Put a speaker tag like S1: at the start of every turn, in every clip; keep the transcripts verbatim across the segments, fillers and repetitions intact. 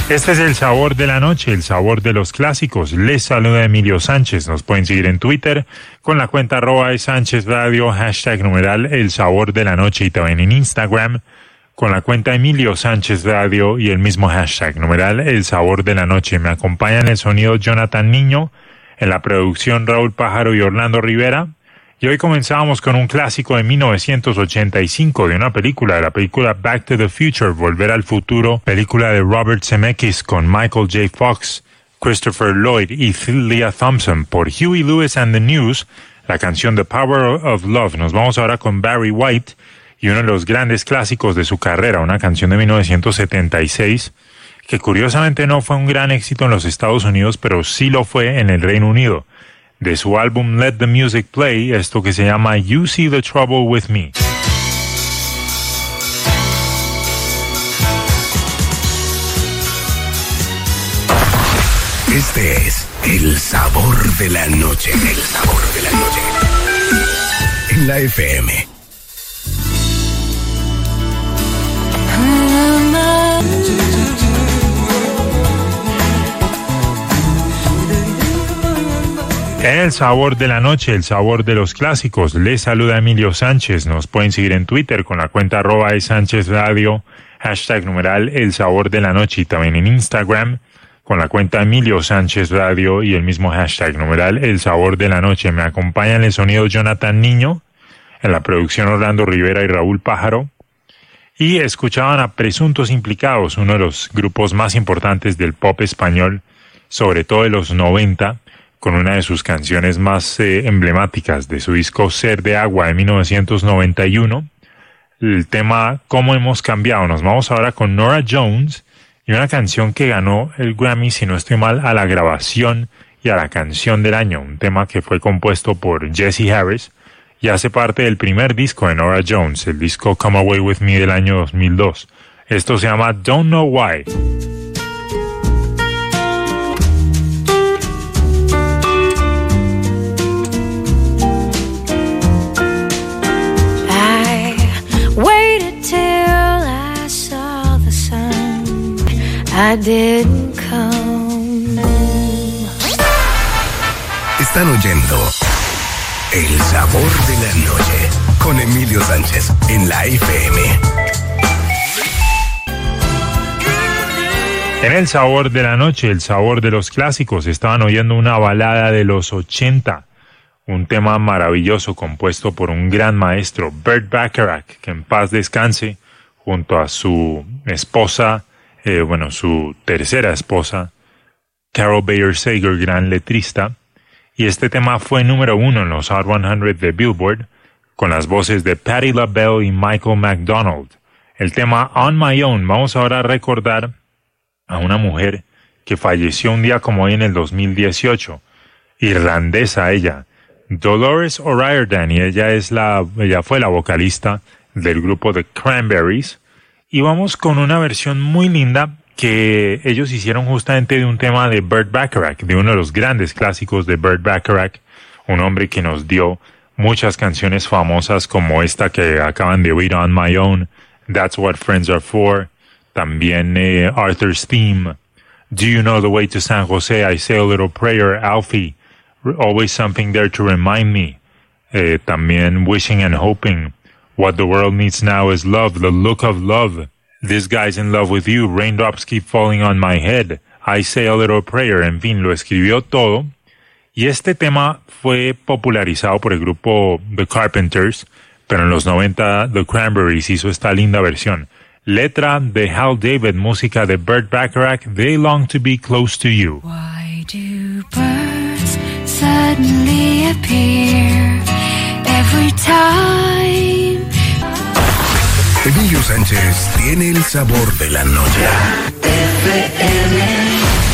S1: Este es el sabor de la noche, el sabor de los clásicos. Les saluda Emilio Sánchez. Nos pueden seguir en Twitter con la cuenta arroba Sánchez Radio, hashtag numeral el sabor de la noche, y también en Instagram con la cuenta Emilio Sánchez Radio y el mismo hashtag numeral el sabor de la noche. Me acompaña en el sonido Jonathan Niño, en la producción Raúl Pájaro y Orlando Rivera. Y hoy comenzábamos con un clásico de mil novecientos ochenta y cinco, de una película, de la película Back to the Future, Volver al Futuro, película de Robert Zemeckis con Michael J. Fox, Christopher Lloyd y Leah Thompson, por Huey Lewis and the News, la canción The Power of Love. Nos vamos ahora con Barry White y uno de los grandes clásicos de su carrera, una canción de mil novecientos setenta y seis, que curiosamente no fue un gran éxito en los Estados Unidos, pero sí lo fue en el Reino Unido. De su álbum Let the Music Play, esto que se llama You See the Trouble with Me.
S2: Este es el sabor de la noche, el sabor de la noche. En la F M.
S1: El sabor de la noche, el sabor de los clásicos. Les saluda Emilio Sánchez. Nos pueden seguir en Twitter con la cuenta arroba Sánchez Radio, hashtag numeral el sabor de la noche, y también en Instagram con la cuenta Emilio Sánchez Radio y el mismo hashtag numeral el sabor de la noche. Me acompaña en el sonido Jonathan Niño, en la producción Orlando Rivera y Raúl Pájaro. Y escuchaban a Presuntos Implicados, uno de los grupos más importantes del pop español, sobre todo de los noventa, con una de sus canciones más eh, emblemáticas de su disco Ser de Agua de mil novecientos noventa y uno, el tema Cómo hemos cambiado. Nos vamos ahora con Norah Jones y una canción que ganó el Grammy, si no estoy mal, a la grabación y a la canción del año, un tema que fue compuesto por Jesse Harris y hace parte del primer disco de Norah Jones, el disco Come Away With Me del año dos mil dos. Esto se llama Don't Know Why.
S3: I didn't come.
S2: Están oyendo El Sabor de la Noche con Emilio Sánchez en la F M.
S1: En El Sabor de la Noche, el sabor de los clásicos, estaban oyendo una balada de los ochenta, un tema maravilloso compuesto por un gran maestro, Burt Bacharach, que en paz descanse, junto a su esposa, Eh, bueno, su tercera esposa, Carol Bayer Sager, gran letrista, y este tema fue número uno en los Hot cien de Billboard, con las voces de Patti LaBelle y Michael McDonald. El tema On My Own. Vamos ahora a recordar a una mujer que falleció un día como hoy en el dos mil dieciocho, irlandesa ella, Dolores O'Riordan, y ella es la, ella fue la vocalista del grupo The Cranberries. Y vamos con una versión muy linda que ellos hicieron justamente de un tema de Burt Bacharach, de uno de los grandes clásicos de Burt Bacharach, un hombre que nos dio muchas canciones famosas como esta que acaban de oír, On My Own, That's What Friends Are For, también eh, Arthur's Theme, Do You Know the Way to San Jose, I Say a Little Prayer, Alfie, Always Something There to Remind Me, eh, también Wishing and Hoping, What the World Needs Now is Love, The Look of Love, This Guy's in Love with You, Raindrops Keep Falling on My Head, I Say a Little Prayer, en fin, lo escribió todo. Y este tema fue popularizado por el grupo The Carpenters, pero en los noventa The Cranberries hizo esta linda versión. Letra de Hal David, música de Burt Bacharach, They Long to Be Close to You.
S3: Why do birds suddenly appear every time?
S2: Emilio Sánchez tiene el sabor de la noche. F M.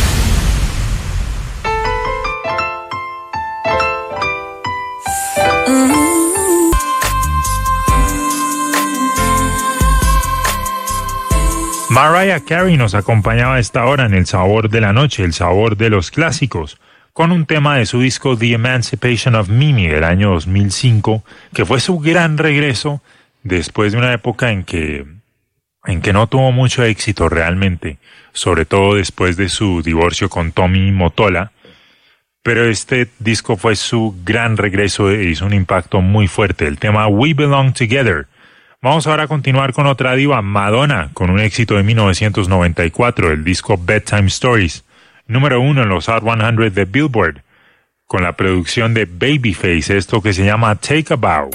S1: Mariah Carey nos acompañaba a esta hora en El Sabor de la Noche, el sabor de los clásicos, con un tema de su disco The Emancipation of Mimi del año dos mil cinco, que fue su gran regreso después de una época en que en que no tuvo mucho éxito realmente, sobre todo después de su divorcio con Tommy Mottola, pero este disco fue su gran regreso e hizo un impacto muy fuerte, el tema We Belong Together. Vamos ahora a continuar con otra diva, Madonna, con un éxito de mil novecientos noventa y cuatro, el disco Bedtime Stories, número uno en los Hot cien de Billboard, con la producción de Babyface, esto que se llama Take a Bow.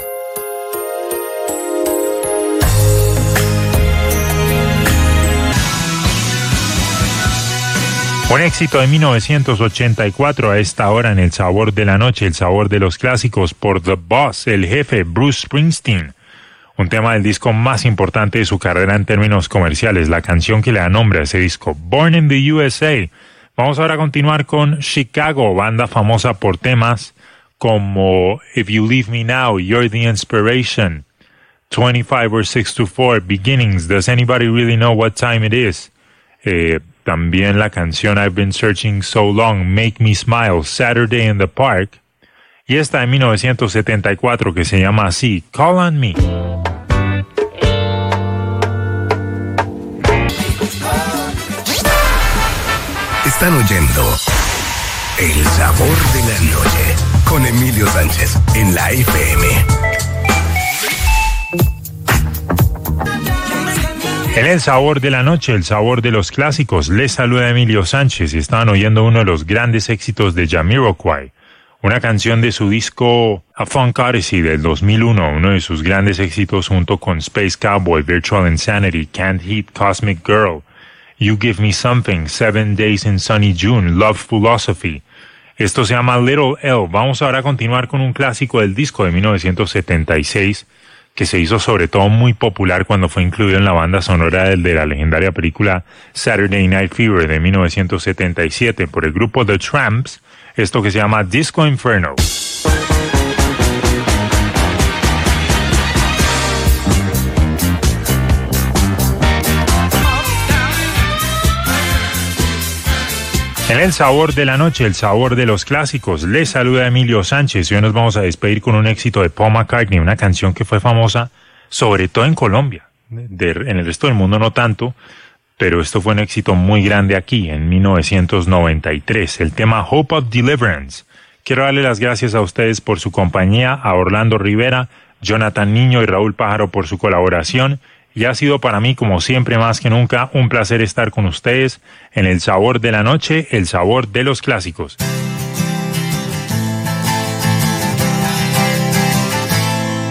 S1: Un éxito de mil novecientos ochenta y cuatro a esta hora en el sabor de la noche, el sabor de los clásicos por The Boss, el jefe Bruce Springsteen. Un tema del disco más importante de su carrera en términos comerciales, la canción que le da nombre a ese disco, Born in the U S A. Vamos ahora a continuar con Chicago, banda famosa por temas como If You Leave Me Now, You're the Inspiration, twenty-five or six to four, Beginnings, Does Anybody Really Know What Time It Is? Eh, también la canción I've Been Searching So Long, Make Me Smile, Saturday in the Park. Y esta de mil novecientos setenta y cuatro que se llama así, Call on Me.
S2: Están oyendo El Sabor de la Noche con Emilio Sánchez en la F M.
S1: En El Sabor de la Noche, el sabor de los clásicos, les saluda Emilio Sánchez y estaban oyendo uno de los grandes éxitos de Jamiroquai, una canción de su disco A Funk Odyssey del dos mil uno, uno de sus grandes éxitos junto con Space Cowboy, Virtual Insanity, Can't Heat, Cosmic Girl, You Give Me Something, Seven Days in Sunny June, Love Philosophy. Esto se llama Little L. Vamos ahora a continuar con un clásico del disco de mil novecientos setenta y seis, que se hizo sobre todo muy popular cuando fue incluido en la banda sonora del de la legendaria película Saturday Night Fever de mil novecientos setenta y siete por el grupo The Tramps, esto que se llama Disco Inferno. En El Sabor de la Noche, el sabor de los clásicos, les saluda Emilio Sánchez y hoy nos vamos a despedir con un éxito de Paul McCartney, una canción que fue famosa sobre todo en Colombia, de, en el resto del mundo no tanto, pero esto fue un éxito muy grande aquí en mil novecientos noventa y tres, el tema Hope of Deliverance. Quiero darle las gracias a ustedes por su compañía, a Orlando Rivera, Jonathan Niño y Raúl Pájaro por su colaboración. Y ha sido para mí, como siempre, más que nunca, un placer estar con ustedes en El Sabor de la Noche, el sabor de los clásicos.